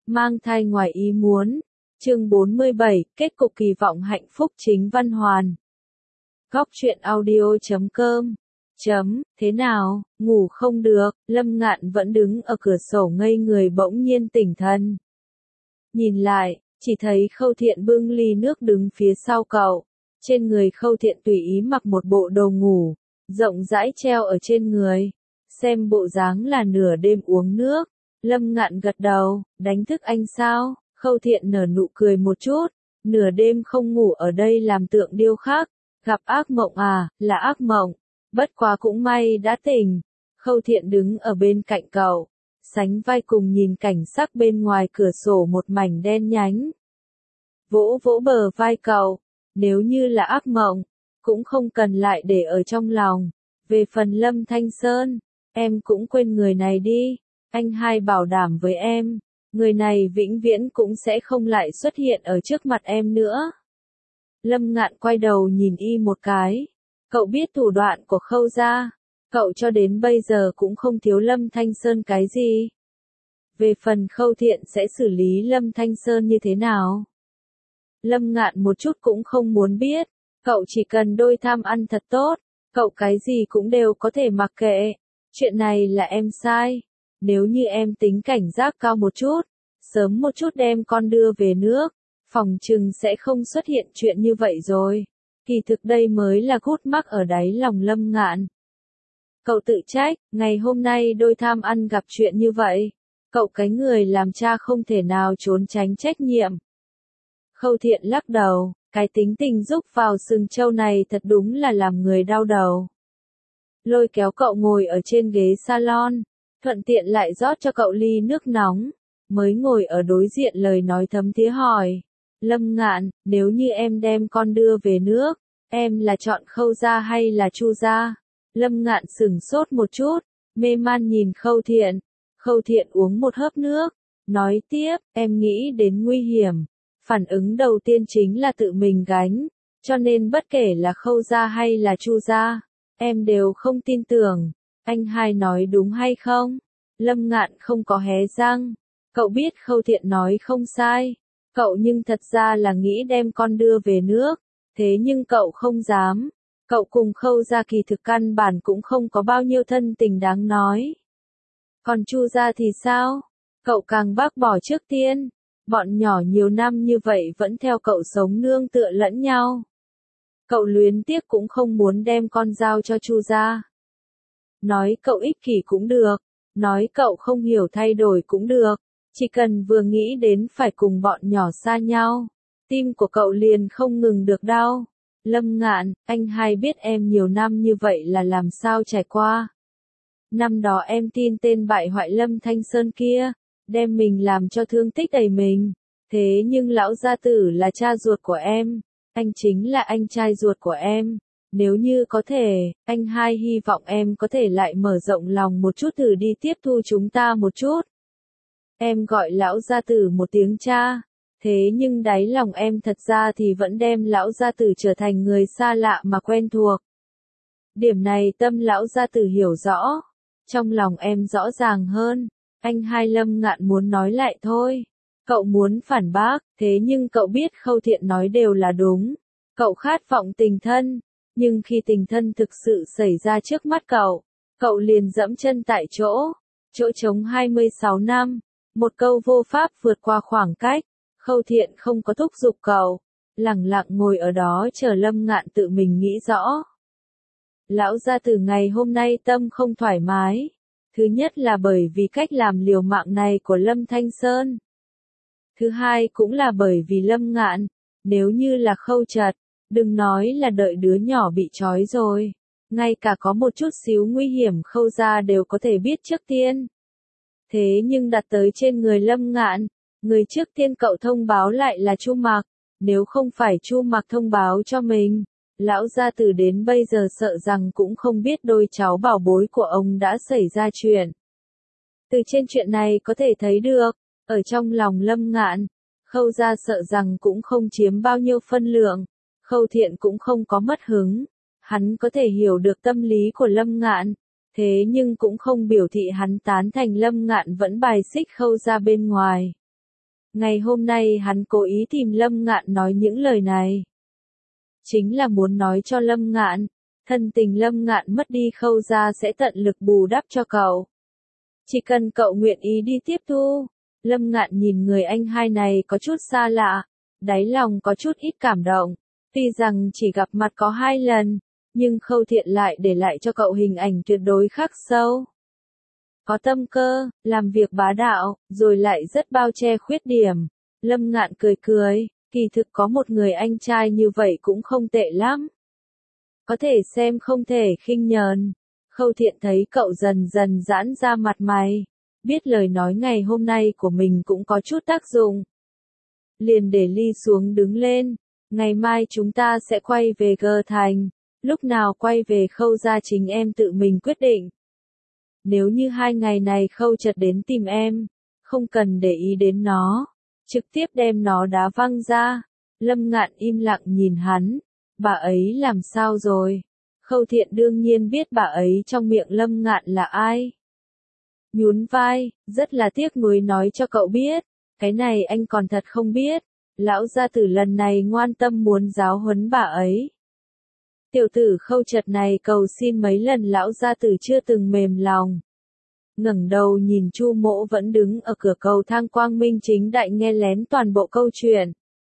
Mang thai ngoài ý muốn. Chương 47, kết cục kỳ vọng hạnh phúc chính Văn Hoàn. Góc truyện audio.com. Thế nào, ngủ không được, Lâm Ngạn vẫn đứng ở cửa sổ ngây người bỗng nhiên tỉnh thần. Nhìn lại, chỉ thấy Khâu Thiện bưng ly nước đứng phía sau cậu. Trên người Khâu Thiện tùy ý mặc một bộ đồ ngủ, rộng rãi treo ở trên người. Xem bộ dáng là nửa đêm uống nước. Lâm Ngạn gật đầu, đánh thức anh sao? Khâu Thiện nở nụ cười một chút, nửa đêm không ngủ ở đây làm tượng điêu khắc, gặp ác mộng à, là ác mộng, bất quá cũng may đã tỉnh. Khâu Thiện đứng ở bên cạnh cậu, sánh vai cùng nhìn cảnh sắc bên ngoài cửa sổ một mảnh đen nhánh. Vỗ vỗ bờ vai cậu, nếu như là ác mộng, cũng không cần lại để ở trong lòng. Về phần Lâm Thanh Sơn, em cũng quên người này đi, anh hai bảo đảm với em. Người này vĩnh viễn cũng sẽ không lại xuất hiện ở trước mặt em nữa. Lâm Ngạn quay đầu nhìn y một cái. Cậu biết thủ đoạn của Khâu gia. Cậu cho đến bây giờ cũng không thiếu Lâm Thanh Sơn cái gì. Về phần Khâu Thiện sẽ xử lý Lâm Thanh Sơn như thế nào? Lâm Ngạn một chút cũng không muốn biết. Cậu chỉ cần đôi tham ăn thật tốt. Cậu cái gì cũng đều có thể mặc kệ. Chuyện này là em sai. Nếu như em tính cảnh giác cao một chút, sớm một chút đem con đưa về nước, phòng chừng sẽ không xuất hiện chuyện như vậy rồi. Kỳ thực đây mới là gút mắc ở đáy lòng Lâm Ngạn. Cậu tự trách, ngày hôm nay đôi tham ăn gặp chuyện như vậy. Cậu cái người làm cha không thể nào trốn tránh trách nhiệm. Khâu Thiện lắc đầu, cái tính tình rúc vào sừng trâu này thật đúng là làm người đau đầu. Lôi kéo cậu ngồi ở trên ghế salon. Thuận tiện lại rót cho cậu ly nước nóng, mới ngồi ở đối diện lời nói thấm thía hỏi. Lâm Ngạn, nếu như em đem con đưa về nước, em là chọn Khâu gia hay là Chu gia? Lâm Ngạn sửng sốt một chút, mê man nhìn Khâu Thiện. Khâu Thiện uống một hớp nước, nói tiếp, em nghĩ đến nguy hiểm. Phản ứng đầu tiên chính là tự mình gánh, cho nên bất kể là Khâu gia hay là Chu gia, em đều không tin tưởng. Anh hai nói đúng hay không? Lâm Ngạn không có hé răng. Cậu biết Khâu Thiện nói không sai. Cậu nhưng thật ra là nghĩ đem con đưa về nước. Thế nhưng cậu không dám. Cậu cùng Khâu gia kỳ thực căn bản cũng không có bao nhiêu thân tình đáng nói. Còn Chu gia thì sao? Cậu càng bác bỏ trước tiên. Bọn nhỏ nhiều năm như vậy vẫn theo cậu sống nương tựa lẫn nhau. Cậu luyến tiếc cũng không muốn đem con giao cho Chu gia. Nói cậu ích kỷ cũng được, nói cậu không hiểu thay đổi cũng được, chỉ cần vừa nghĩ đến phải cùng bọn nhỏ xa nhau, tim của cậu liền không ngừng được đau. Lâm Ngạn, anh hai biết em nhiều năm như vậy là làm sao trải qua. Năm đó em tin tên bại hoại Lâm Thanh Sơn kia, đem mình làm cho thương tích đầy mình, thế nhưng lão gia tử là cha ruột của em, anh chính là anh trai ruột của em. Nếu như có thể, anh hai hy vọng em có thể lại mở rộng lòng một chút thử đi tiếp thu chúng ta một chút. Em gọi lão gia tử một tiếng cha, thế nhưng đáy lòng em thật ra thì vẫn đem lão gia tử trở thành người xa lạ mà quen thuộc. Điểm này tâm lão gia tử hiểu rõ, trong lòng em rõ ràng hơn. Anh hai Lâm Ngạn muốn nói lại thôi. Cậu muốn phản bác, thế nhưng cậu biết Khâu Thiện nói đều là đúng. Cậu khát vọng tình thân. Nhưng khi tình thân thực sự xảy ra trước mắt cậu liền dẫm chân tại chỗ trống 26 năm, một câu vô pháp vượt qua khoảng cách. Khâu Thiện không có thúc giục cậu, lẳng lặng ngồi ở đó chờ Lâm Ngạn tự mình nghĩ rõ. Lão gia tử ngày hôm nay tâm không thoải mái, thứ nhất là bởi vì cách làm liều mạng này của Lâm Thanh Sơn. Thứ hai cũng là bởi vì Lâm Ngạn, nếu như là Khâu Chật, đừng nói là đợi đứa nhỏ bị trói rồi, ngay cả có một chút xíu nguy hiểm Khâu gia đều có thể biết trước tiên. Thế nhưng đặt tới trên người Lâm Ngạn, người trước tiên cậu thông báo lại là Chu Mặc, nếu không phải Chu Mặc thông báo cho mình, lão gia tử đến bây giờ sợ rằng cũng không biết đôi cháu bảo bối của ông đã xảy ra chuyện. Từ trên chuyện này có thể thấy được, ở trong lòng Lâm Ngạn, Khâu gia sợ rằng cũng không chiếm bao nhiêu phân lượng. Khâu Thiện cũng không có mất hứng, hắn có thể hiểu được tâm lý của Lâm Ngạn, thế nhưng cũng không biểu thị hắn tán thành Lâm Ngạn vẫn bài xích Khâu gia bên ngoài. Ngày hôm nay hắn cố ý tìm Lâm Ngạn nói những lời này. Chính là muốn nói cho Lâm Ngạn, thân tình Lâm Ngạn mất đi Khâu gia sẽ tận lực bù đắp cho cậu. Chỉ cần cậu nguyện ý đi tiếp thu. Lâm Ngạn nhìn người anh hai này có chút xa lạ, đáy lòng có chút ít cảm động. Tuy rằng chỉ gặp mặt có 2 lần, nhưng Khâu Thiện lại để lại cho cậu hình ảnh tuyệt đối khắc sâu. Có tâm cơ, làm việc bá đạo, rồi lại rất bao che khuyết điểm. Lâm Ngạn cười cười, kỳ thực có một người anh trai như vậy cũng không tệ lắm. Có thể xem không thể khinh nhờn. Khâu Thiện thấy cậu dần dần giãn ra mặt mày, biết lời nói ngày hôm nay của mình cũng có chút tác dụng. Liền để ly xuống đứng lên, ngày mai chúng ta sẽ quay về G Thành, lúc nào quay về Khâu gia chính em tự mình quyết định. Nếu như 2 ngày này Khâu chợt đến tìm em, không cần để ý đến nó, trực tiếp đem nó đá văng ra. Lâm Ngạn im lặng nhìn hắn, bà ấy làm sao rồi? Khâu Thiện đương nhiên biết bà ấy trong miệng Lâm Ngạn là ai. Nhún vai, rất là tiếc nuối nói cho cậu biết, cái này anh còn thật không biết, lão gia tử lần này ngoan tâm muốn giáo huấn bà ấy. Tiểu tử Khâu chật này cầu xin mấy lần lão gia tử chưa từng mềm lòng. Ngẩng đầu nhìn Chu Mỗ vẫn đứng ở cửa cầu thang quang minh chính đại nghe lén toàn bộ câu chuyện.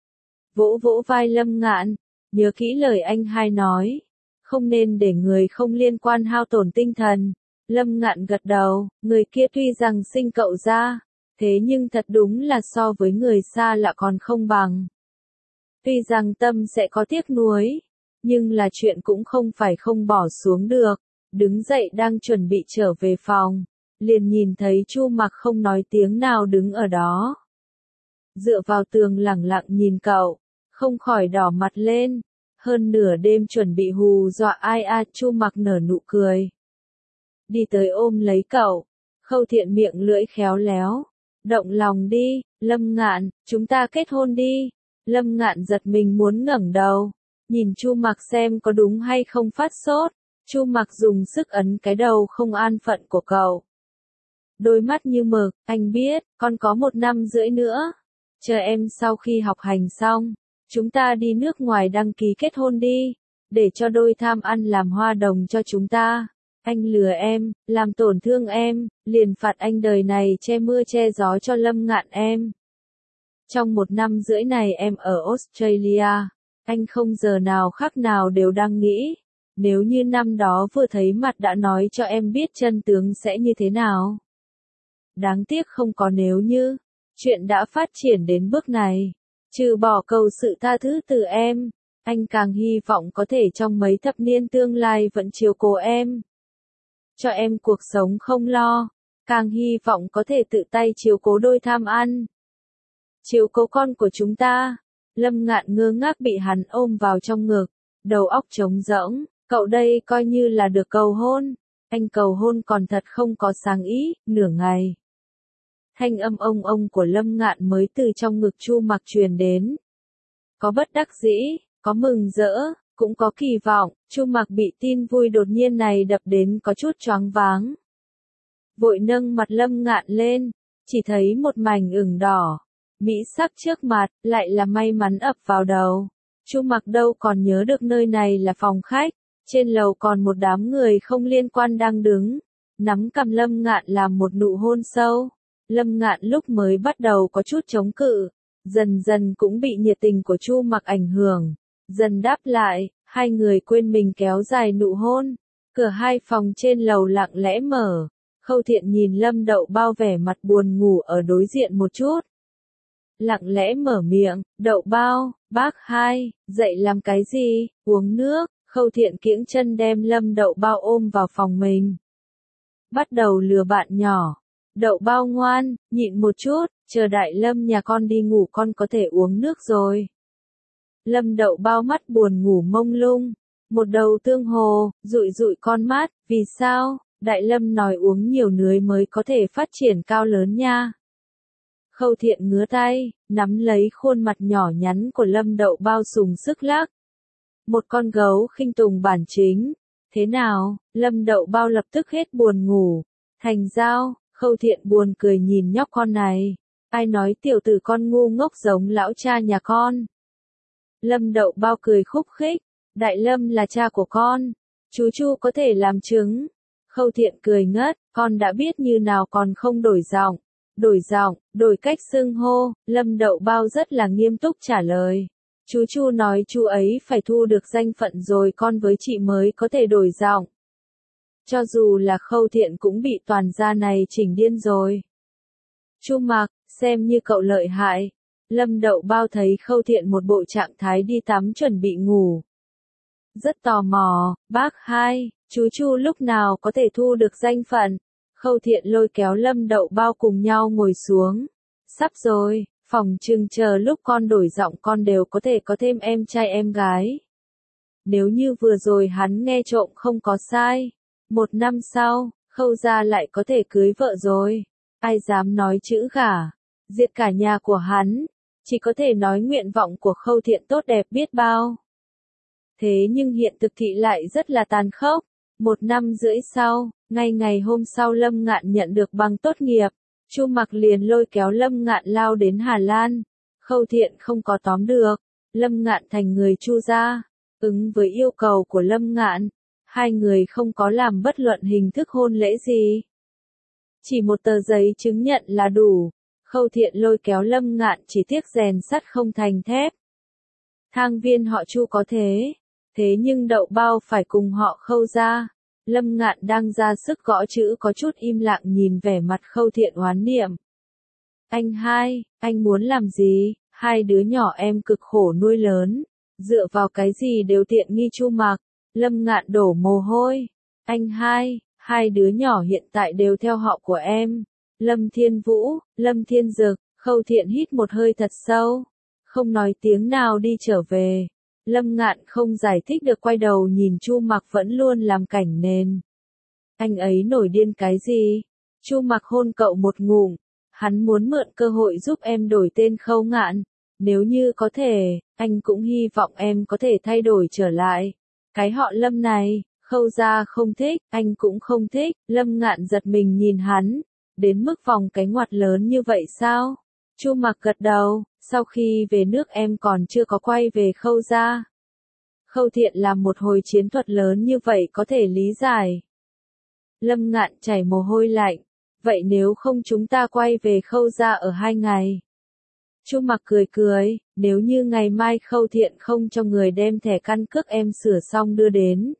Vỗ vỗ vai Lâm Ngạn, nhớ kỹ lời anh hai nói, không nên để người không liên quan hao tổn tinh thần. Lâm Ngạn gật đầu, người kia tuy rằng sinh cậu ra, thế nhưng thật đúng là so với người xa lạ còn không bằng. Tuy rằng tâm sẽ có tiếc nuối, nhưng là chuyện cũng không phải không bỏ xuống được. Đứng dậy đang chuẩn bị trở về phòng, liền nhìn thấy Chu Mặc không nói tiếng nào đứng ở đó. Dựa vào tường lẳng lặng nhìn cậu, không khỏi đỏ mặt lên. Hơn nửa đêm chuẩn bị hù dọa ai à, Chu Mặc nở nụ cười. Đi tới ôm lấy cậu, Khâu Thiện miệng lưỡi khéo léo. Động lòng đi, Lâm Ngạn, chúng ta kết hôn đi. Lâm Ngạn giật mình muốn ngẩng đầu, nhìn Chu Mặc xem có đúng hay không phát sốt. Chu Mặc dùng sức ấn cái đầu không an phận của cậu. Đôi mắt như mực, anh biết, con có 1 năm rưỡi nữa. Chờ em sau khi học hành xong, chúng ta đi nước ngoài đăng ký kết hôn đi, để cho đôi tham ăn làm hoa đồng cho chúng ta. Anh lừa em, làm tổn thương em, liền phạt anh đời này che mưa che gió cho Lâm Ngạn em. Trong 1 năm rưỡi này em ở Australia, anh không giờ nào khác nào đều đang nghĩ, nếu như năm đó vừa thấy mặt đã nói cho em biết chân tướng sẽ như thế nào. Đáng tiếc không có nếu như, chuyện đã phát triển đến bước này. Trừ bỏ cầu sự tha thứ từ em, anh càng hy vọng có thể trong mấy thập niên tương lai vẫn chiếu cố em. Cho em cuộc sống không lo, càng hy vọng có thể tự tay chiếu cố đôi tham ăn. Chiếu cố con của chúng ta. Lâm Ngạn ngơ ngác bị hắn ôm vào trong ngực, đầu óc trống rỗng, cậu đây coi như là được cầu hôn. Anh cầu hôn còn thật không có sáng ý, nửa ngày. Thanh âm ông của Lâm Ngạn mới từ trong ngực Chu Mặc truyền đến. Có bất đắc dĩ, có mừng rỡ, cũng có kỳ vọng. Chu Mặc bị tin vui đột nhiên này đập đến có chút choáng váng. Vội nâng mặt Lâm Ngạn lên, chỉ thấy một mảnh ửng đỏ, mỹ sắc trước mặt, lại là may mắn ập vào đầu. Chu Mặc đâu còn nhớ được nơi này là phòng khách, trên lầu còn một đám người không liên quan đang đứng, nắm cầm Lâm Ngạn làm một nụ hôn sâu. Lâm Ngạn lúc mới bắt đầu có chút chống cự, dần dần cũng bị nhiệt tình của Chu Mặc ảnh hưởng, dần đáp lại, hai người quên mình kéo dài nụ hôn. Cửa 2 phòng trên lầu lặng lẽ mở, Khâu Thiện nhìn Lâm Đậu Bao vẻ mặt buồn ngủ ở đối diện một chút. Lặng lẽ mở miệng, Đậu Bao, bác hai, dậy làm cái gì, uống nước. Khâu Thiện kiễng chân đem Lâm Đậu Bao ôm vào phòng mình. Bắt đầu lừa bạn nhỏ. Đậu Bao ngoan, nhịn một chút, chờ Đại Lâm nhà con đi ngủ con có thể uống nước rồi. Lâm Đậu Bao mắt buồn ngủ mông lung, một đầu tương hồ, dụi dụi con mắt, vì sao? Đại Lâm nói uống nhiều nưới mới có thể phát triển cao lớn nha. Khâu Thiện ngứa tay, nắm lấy khuôn mặt nhỏ nhắn của Lâm Đậu Bao dùng sức lắc. Một con gấu khinh tùng bản chính. Thế nào? Lâm Đậu Bao lập tức hết buồn ngủ. Thành giao. Khâu Thiện buồn cười nhìn nhóc con này. Ai nói tiểu tử con ngu ngốc giống lão cha nhà con. Lâm Đậu Bao cười khúc khích, Đại Lâm là cha của con, chú Chu có thể làm chứng. Khâu Thiện cười ngất, con đã biết như nào còn không đổi giọng. Đổi giọng, đổi cách xưng hô, Lâm Đậu Bao rất là nghiêm túc trả lời. Chú Chu nói chú ấy phải thu được danh phận rồi con với chị mới có thể đổi giọng. Cho dù là Khâu Thiện cũng bị toàn gia này chỉnh điên rồi. Chu Mặc, xem như cậu lợi hại. Lâm Đậu Bao thấy Khâu Thiện một bộ trạng thái đi tắm chuẩn bị ngủ. Rất tò mò, bác hai, chú Chu lúc nào có thể thu được danh phận. Khâu Thiện lôi kéo Lâm Đậu Bao cùng nhau ngồi xuống. Sắp rồi, phòng trừng chờ lúc con đổi giọng con đều có thể có thêm em trai em gái. Nếu như vừa rồi hắn nghe trộm không có sai, 1 năm sau, Khâu gia lại có thể cưới vợ rồi. Ai dám nói chữ gả, diệt cả nhà của hắn, chỉ có thể nói nguyện vọng của Khâu Thiện tốt đẹp biết bao. Thế nhưng hiện thực thị lại rất là tàn khốc. 1 năm rưỡi sau, ngay ngày hôm sau Lâm Ngạn nhận được bằng tốt nghiệp, Chu Mặc liền lôi kéo Lâm Ngạn lao đến Hà Lan. Khâu Thiện không có tóm được, Lâm Ngạn thành người Chu gia, ứng với yêu cầu của Lâm Ngạn, hai người không có làm bất luận hình thức hôn lễ gì. Chỉ một tờ giấy chứng nhận là đủ. Khâu Thiện lôi kéo Lâm Ngạn chỉ tiếc rèn sắt không thành thép. Thang viên họ Chu có thế nhưng Đậu Bao phải cùng họ Khâu gia. Lâm Ngạn đang ra sức gõ chữ có chút im lặng nhìn vẻ mặt Khâu Thiện oán niệm. Anh hai, anh muốn làm gì? Hai đứa nhỏ em cực khổ nuôi lớn, dựa vào cái gì đều tiện nghi Chu Mặc. Lâm Ngạn đổ mồ hôi. Anh hai đứa nhỏ hiện tại đều theo họ của em. Lâm Thiên Vũ, Lâm Thiên Dực. Khâu Thiện hít một hơi thật sâu, không nói tiếng nào đi trở về. Lâm Ngạn không giải thích được quay đầu nhìn Chu Mặc vẫn luôn làm cảnh nền. Anh ấy nổi điên cái gì? Chu Mặc hôn cậu một ngụm, hắn muốn mượn cơ hội giúp em đổi tên Khâu Ngạn. Nếu như có thể, anh cũng hy vọng em có thể thay đổi trở lại. Cái họ Lâm này, Khâu gia không thích, anh cũng không thích. Lâm Ngạn giật mình nhìn hắn, đến mức vòng cái ngoặt lớn như vậy sao? Chu Mặc gật đầu, sau khi về nước em còn chưa có quay về Khâu gia. Khâu Thiện làm một hồi chiến thuật lớn như vậy có thể lý giải. Lâm Ngạn chảy mồ hôi lạnh, vậy nếu không chúng ta quay về Khâu gia ở 2 ngày. Chu Mặc cười, nếu như ngày mai Khâu Thiện không cho người đem thẻ căn cước em sửa xong đưa đến.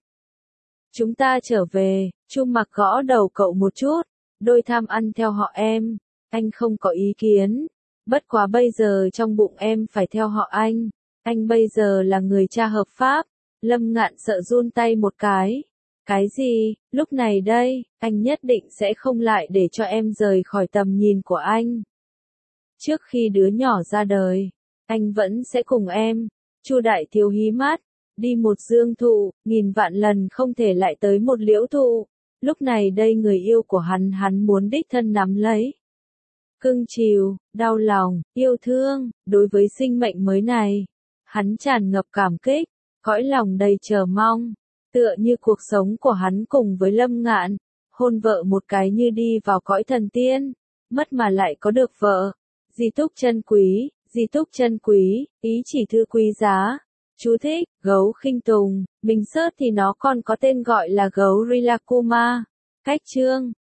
Chúng ta trở về. Chu Mặc gõ đầu cậu một chút, đôi tham ăn theo họ em, anh không có ý kiến. Bất quá bây giờ trong bụng em phải theo họ anh bây giờ là người cha hợp pháp. Lâm Ngạn sợ run tay một cái. Cái gì, lúc này đây, anh nhất định sẽ không lại để cho em rời khỏi tầm nhìn của anh. Trước khi đứa nhỏ ra đời, anh vẫn sẽ cùng em. Chu Đại Thiếu hí mắt, đi một dương thụ, nghìn vạn lần không thể lại tới một liễu thụ. Lúc này đây người yêu của hắn muốn đích thân nắm lấy. Cưng chiều, đau lòng, yêu thương, đối với sinh mệnh mới này, hắn tràn ngập cảm kích, cõi lòng đầy chờ mong, tựa như cuộc sống của hắn cùng với Lâm Ngạn, hôn vợ một cái như đi vào cõi thần tiên, mất mà lại có được vợ. Di túc chân quý, ý chỉ thư quý giá. Chú thích, gấu khinh tùng, mình search thì nó còn có tên gọi là gấu Rilakuma. Cách chương